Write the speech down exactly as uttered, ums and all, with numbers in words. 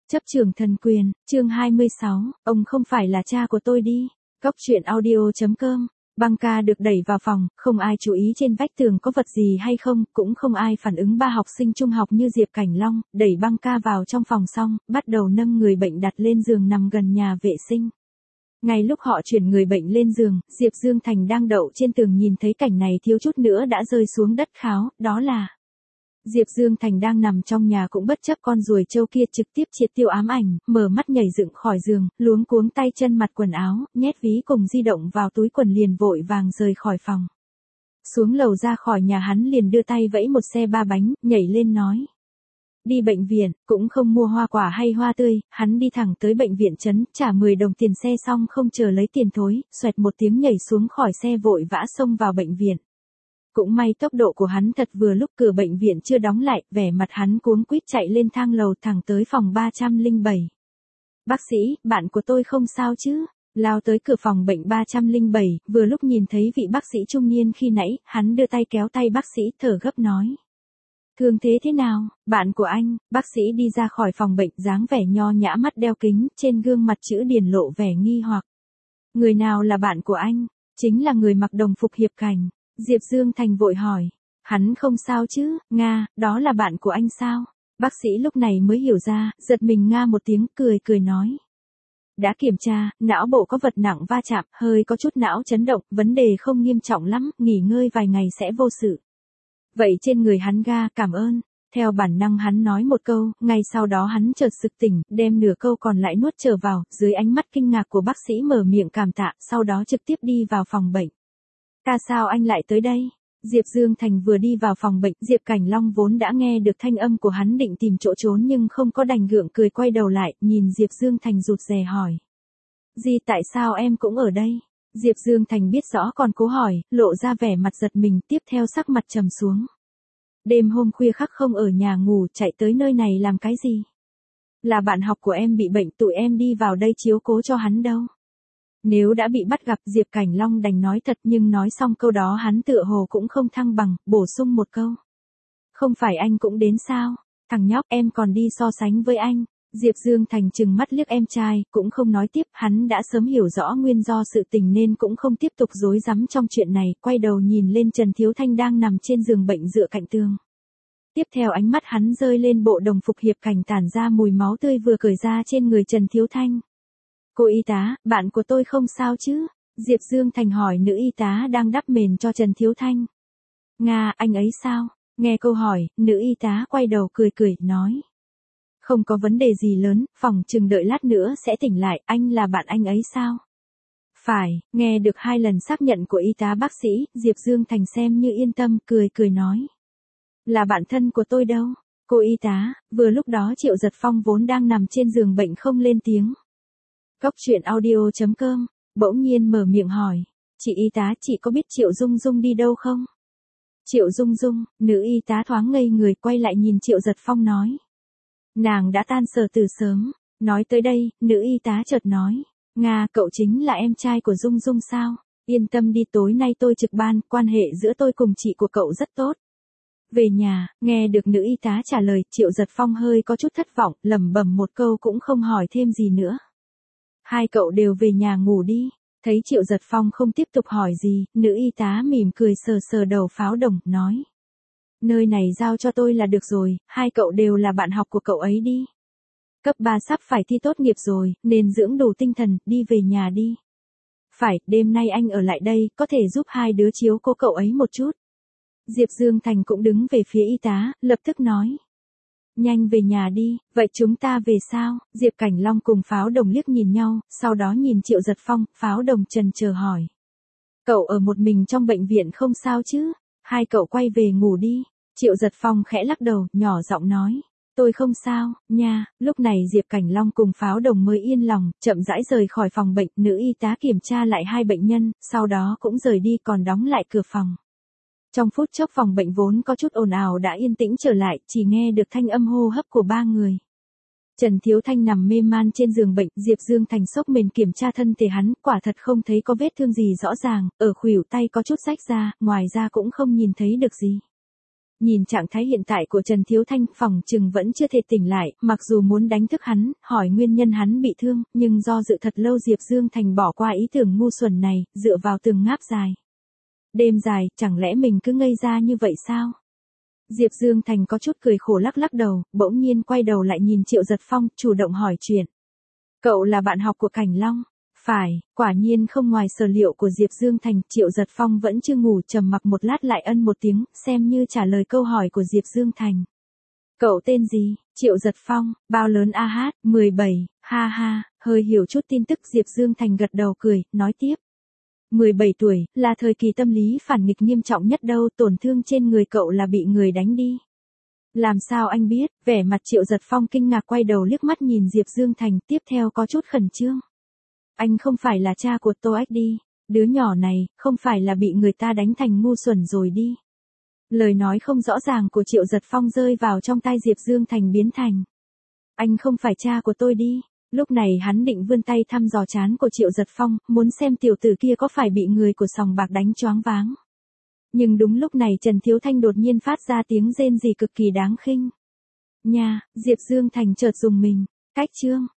Chấp trường thần quyền, chương hai mươi sáu, ông không phải là cha của tôi đi. Cốc truyện audio chấm com. Băng ca được đẩy vào phòng, không ai chú ý trên vách tường có vật gì hay không, cũng không ai phản ứng. Ba học sinh trung học như Diệp Cảnh Long, đẩy băng ca vào trong phòng xong, bắt đầu nâng người bệnh đặt lên giường nằm gần nhà vệ sinh. Ngay lúc họ chuyển người bệnh lên giường, Diệp Dương Thành đang đậu trên tường nhìn thấy cảnh này thiếu chút nữa đã rơi xuống đất kháo, đó là... Diệp Dương Thành đang nằm trong nhà cũng bất chấp con ruồi trâu kia trực tiếp triệt tiêu ám ảnh, mở mắt nhảy dựng khỏi giường, luống cuống tay chân mặt quần áo, nhét ví cùng di động vào túi quần liền vội vàng rời khỏi phòng. Xuống lầu ra khỏi nhà hắn liền đưa tay vẫy một xe ba bánh, nhảy lên nói. Đi bệnh viện, cũng không mua hoa quả hay hoa tươi, hắn đi thẳng tới bệnh viện trấn, trả mười đồng tiền xe xong không chờ lấy tiền thối, xoẹt một tiếng nhảy xuống khỏi xe vội vã xông vào bệnh viện. Cũng may tốc độ của hắn thật vừa lúc cửa bệnh viện chưa đóng lại, vẻ mặt hắn cuống quýt chạy lên thang lầu thẳng tới phòng ba trăm lẻ bảy. Bác sĩ, bạn của tôi không sao chứ? Lao tới cửa phòng bệnh ba trăm lẻ bảy, vừa lúc nhìn thấy vị bác sĩ trung niên khi nãy, hắn đưa tay kéo tay bác sĩ thở gấp nói. Thương thế thế nào, bạn của anh? Bác sĩ đi ra khỏi phòng bệnh dáng vẻ nho nhã mắt đeo kính, trên gương mặt chữ điển lộ vẻ nghi hoặc. Người nào là bạn của anh? Chính là người mặc đồng phục Hiệp Cảnh. Diệp Dương Thành vội hỏi, hắn không sao chứ, Nga, đó là bạn của anh sao? Bác sĩ lúc này mới hiểu ra, giật mình Nga một tiếng, cười cười nói. Đã kiểm tra, não bộ có vật nặng va chạm, hơi có chút não chấn động, vấn đề không nghiêm trọng lắm, nghỉ ngơi vài ngày sẽ vô sự. Vậy trên người hắn ga, cảm ơn. Theo bản năng hắn nói một câu, ngay sau đó hắn chợt sực tỉnh, đem nửa câu còn lại nuốt trở vào, dưới ánh mắt kinh ngạc của bác sĩ mở miệng cảm tạ, sau đó trực tiếp đi vào phòng bệnh. Ca sao anh lại tới đây? Diệp Dương Thành vừa đi vào phòng bệnh, Diệp Cảnh Long vốn đã nghe được thanh âm của hắn định tìm chỗ trốn nhưng không có đành gượng cười quay đầu lại, nhìn Diệp Dương Thành rụt rè hỏi. Gì tại sao em cũng ở đây? Diệp Dương Thành biết rõ còn cố hỏi, lộ ra vẻ mặt giật mình, tiếp theo sắc mặt trầm xuống. Đêm hôm khuya khắc không ở nhà ngủ, chạy tới nơi này làm cái gì? Là bạn học của em bị bệnh, tụi em đi vào đây chiếu cố cho hắn đâu. Nếu đã bị bắt gặp, Diệp Cảnh Long đành nói thật, nhưng nói xong câu đó hắn tựa hồ cũng không thăng bằng, bổ sung một câu. Không phải anh cũng đến sao? Thằng nhóc, em còn đi so sánh với anh. Diệp Dương Thành trừng mắt liếc em trai, cũng không nói tiếp, hắn đã sớm hiểu rõ nguyên do sự tình nên cũng không tiếp tục rối rắm trong chuyện này, quay đầu nhìn lên Trần Thiếu Thanh đang nằm trên giường bệnh dựa cạnh tường. Tiếp theo ánh mắt hắn rơi lên bộ đồng phục Hiệp Cảnh tản ra mùi máu tươi vừa cởi ra trên người Trần Thiếu Thanh. Cô y tá, bạn của tôi không sao chứ? Diệp Dương Thành hỏi nữ y tá đang đắp mền cho Trần Thiếu Thanh. Nga, anh ấy sao? Nghe câu hỏi, nữ y tá quay đầu cười cười, nói. Không có vấn đề gì lớn, phòng chừng đợi lát nữa sẽ tỉnh lại, anh là bạn anh ấy sao? Phải, nghe được hai lần xác nhận của y tá bác sĩ, Diệp Dương Thành xem như yên tâm, cười cười nói. Là bạn thân của tôi đâu? Cô y tá, vừa lúc đó Triệu Giật Phong vốn đang nằm trên giường bệnh không lên tiếng. Cốc truyện audio chấm com, bỗng nhiên mở miệng hỏi, chị y tá, chị có biết Triệu Dung Dung đi đâu không? Triệu Dung Dung, nữ y tá thoáng ngây người quay lại nhìn Triệu Giật Phong nói. Nàng đã tan sở từ sớm, nói tới đây, nữ y tá chợt nói, Nga, cậu chính là em trai của Dung Dung sao? Yên tâm đi, tối nay tôi trực ban, quan hệ giữa tôi cùng chị của cậu rất tốt. Về nhà, nghe được nữ y tá trả lời, Triệu Giật Phong hơi có chút thất vọng, lẩm bẩm một câu cũng không hỏi thêm gì nữa. Hai cậu đều về nhà ngủ đi. Thấy Triệu Giật Phong không tiếp tục hỏi gì, nữ y tá mỉm cười sờ sờ đầu Pháo Đồng, nói. Nơi này giao cho tôi là được rồi, hai cậu đều là bạn học của cậu ấy đi. Cấp ba sắp phải thi tốt nghiệp rồi, nên dưỡng đủ tinh thần, đi về nhà đi. Phải, đêm nay anh ở lại đây, có thể giúp hai đứa chiếu cố cậu ấy một chút. Diệp Dương Thành cũng đứng về phía y tá, lập tức nói. Nhanh về nhà đi, vậy chúng ta về sao? Diệp Cảnh Long cùng Pháo Đồng liếc nhìn nhau, sau đó nhìn Triệu Giật Phong, Pháo Đồng trần chờ hỏi. Cậu ở một mình trong bệnh viện không sao chứ? Hai cậu quay về ngủ đi. Triệu Giật Phong khẽ lắc đầu, nhỏ giọng nói. Tôi không sao, nha. Lúc này Diệp Cảnh Long cùng Pháo Đồng mới yên lòng, chậm rãi rời khỏi phòng bệnh, nữ y tá kiểm tra lại hai bệnh nhân, sau đó cũng rời đi còn đóng lại cửa phòng. Trong phút chốc phòng bệnh vốn có chút ồn ào đã yên tĩnh trở lại, chỉ nghe được thanh âm hô hấp của ba người. Trần Thiếu Thanh nằm mê man trên giường bệnh, Diệp Dương Thành sốc mền kiểm tra thân thể hắn, quả thật không thấy có vết thương gì rõ ràng, ở khuỷu tay có chút rách ra, ngoài ra cũng không nhìn thấy được gì. Nhìn trạng thái hiện tại của Trần Thiếu Thanh, phòng chừng vẫn chưa thể tỉnh lại, mặc dù muốn đánh thức hắn, hỏi nguyên nhân hắn bị thương, nhưng do dự thật lâu Diệp Dương Thành bỏ qua ý tưởng ngu xuẩn này, dựa vào từng ngáp dài. Đêm dài, chẳng lẽ mình cứ ngây ra như vậy sao? Diệp Dương Thành có chút cười khổ lắc lắc đầu, bỗng nhiên quay đầu lại nhìn Triệu Giật Phong, chủ động hỏi chuyện. Cậu là bạn học của Cảnh Long? Phải, quả nhiên không ngoài sở liệu của Diệp Dương Thành, Triệu Giật Phong vẫn chưa ngủ, trầm mặc một lát lại ân một tiếng, xem như trả lời câu hỏi của Diệp Dương Thành. Cậu tên gì? Triệu Giật Phong, bao lớn a hát, mười bảy, ha ha, hơi hiểu chút tin tức Diệp Dương Thành gật đầu cười, nói tiếp. mười bảy tuổi, là thời kỳ tâm lý phản nghịch nghiêm trọng nhất đâu, tổn thương trên người cậu là bị người đánh đi. Làm sao anh biết? Vẻ mặt Triệu Giật Phong kinh ngạc quay đầu liếc mắt nhìn Diệp Dương Thành, tiếp theo có chút khẩn trương. Anh không phải là cha của Tô Ách đi, đứa nhỏ này, không phải là bị người ta đánh thành ngu xuẩn rồi đi. Lời nói không rõ ràng của Triệu Giật Phong rơi vào trong tai Diệp Dương Thành biến thành. Anh không phải cha của tôi đi. Lúc này hắn định vươn tay thăm dò trán của Triệu Giật Phong, muốn xem tiểu tử kia có phải bị người của sòng bạc đánh choáng váng. Nhưng đúng lúc này Trần Thiếu Thanh đột nhiên phát ra tiếng rên rỉ cực kỳ đáng khinh. Nha, Diệp Dương Thành chợt dùng mình, cách chương.